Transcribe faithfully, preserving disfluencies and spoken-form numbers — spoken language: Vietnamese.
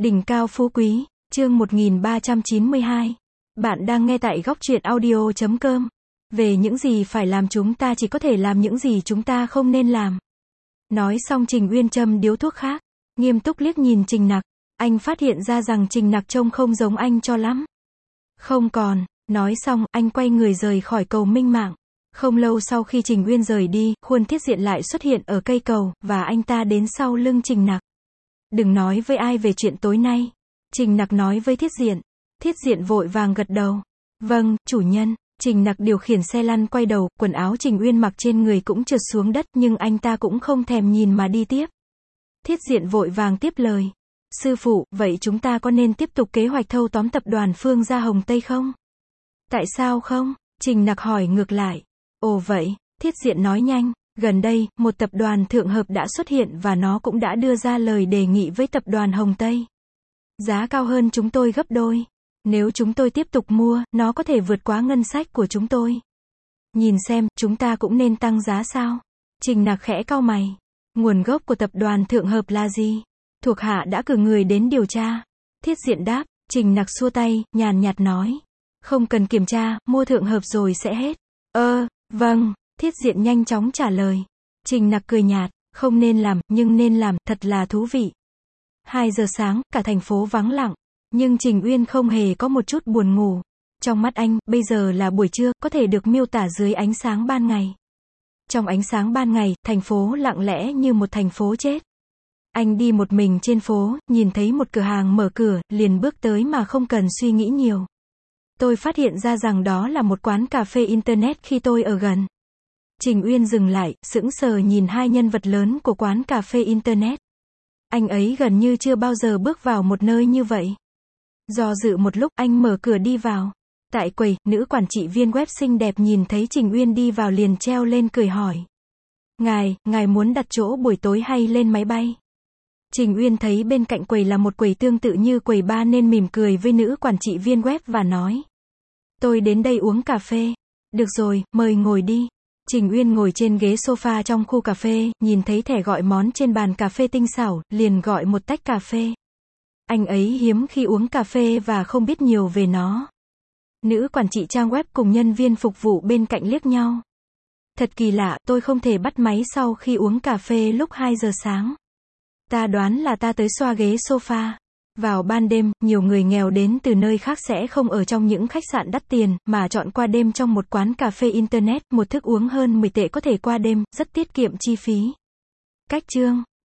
Đỉnh cao phú quý, chương một nghìn ba trăm chín mươi hai. Bạn đang nghe tại góc truyện audio chấm com. Về những gì phải làm chúng ta chỉ có thể làm những gì chúng ta không nên làm. Nói xong Trình Uyên châm điếu thuốc khác, nghiêm túc liếc nhìn Trình Nặc. Anh phát hiện ra rằng Trình Nặc trông không giống anh cho lắm. Không còn, nói xong, anh quay người rời khỏi cầu Minh Mạng. Không lâu sau khi Trình Uyên rời đi, Khuôn Thiết Diện lại xuất hiện ở cây cầu, và anh ta đến sau lưng Trình Nặc. Đừng nói với ai về chuyện tối nay. Trình Nặc nói với Thiết Diện. Thiết Diện vội vàng gật đầu. Vâng, chủ nhân. Trình Nặc điều khiển xe lăn quay đầu, quần áo Trình Uyên mặc trên người cũng trượt xuống đất, nhưng anh ta cũng không thèm nhìn mà đi tiếp. Thiết Diện vội vàng tiếp lời. Sư phụ, vậy chúng ta có nên tiếp tục kế hoạch thâu tóm tập đoàn Phương Gia Hồng Tây không? Tại sao không? Trình Nặc hỏi ngược lại. Ồ vậy, Thiết Diện nói nhanh. Gần đây, một tập đoàn thượng hợp đã xuất hiện và nó cũng đã đưa ra lời đề nghị với tập đoàn Hồng Tây. Giá cao hơn chúng tôi gấp đôi. Nếu chúng tôi tiếp tục mua, nó có thể vượt quá ngân sách của chúng tôi. Nhìn xem, chúng ta cũng nên tăng giá sao? Trình Nặc khẽ cau mày. Nguồn gốc của tập đoàn thượng hợp là gì? Thuộc hạ đã cử người đến điều tra. Thiết Diện đáp. Trình Nặc xua tay, nhàn nhạt nói. Không cần kiểm tra, mua thượng hợp rồi sẽ hết. Ơ, vâng. Thiết Diện nhanh chóng trả lời. Trình Nặc cười nhạt. Không nên làm, nhưng nên làm, thật là thú vị. Hai giờ sáng, cả thành phố vắng lặng. Nhưng Trình Uyên không hề có một chút buồn ngủ. Trong mắt anh, bây giờ là buổi trưa, có thể được miêu tả dưới ánh sáng ban ngày. Trong ánh sáng ban ngày, thành phố lặng lẽ như một thành phố chết. Anh đi một mình trên phố, nhìn thấy một cửa hàng mở cửa, liền bước tới mà không cần suy nghĩ nhiều. Tôi phát hiện ra rằng đó là một quán cà phê Internet khi tôi ở gần. Trình Uyên dừng lại, sững sờ nhìn hai nhân vật lớn của quán cà phê Internet. Anh ấy gần như chưa bao giờ bước vào một nơi như vậy. Do dự một lúc, anh mở cửa đi vào. Tại quầy, nữ quản trị viên web xinh đẹp nhìn thấy Trình Uyên đi vào liền treo lên cười hỏi. Ngài, ngài muốn đặt chỗ buổi tối hay lên máy bay? Trình Uyên thấy bên cạnh quầy là một quầy tương tự như quầy bar nên mỉm cười với nữ quản trị viên web và nói. Tôi đến đây uống cà phê. Được rồi, mời ngồi đi. Trình Uyên ngồi trên ghế sofa trong khu cà phê, nhìn thấy thẻ gọi món trên bàn cà phê tinh xảo, liền gọi một tách cà phê. Anh ấy hiếm khi uống cà phê và không biết nhiều về nó. Nữ quản trị trang web cùng nhân viên phục vụ bên cạnh liếc nhau. Thật kỳ lạ, tôi không thể bắt máy sau khi uống cà phê lúc hai giờ sáng. Ta đoán là ta tới xoa ghế sofa. Vào ban đêm, nhiều người nghèo đến từ nơi khác sẽ không ở trong những khách sạn đắt tiền, mà chọn qua đêm trong một quán cà phê Internet, một thức uống hơn mười tệ có thể qua đêm, rất tiết kiệm chi phí. Cách chương.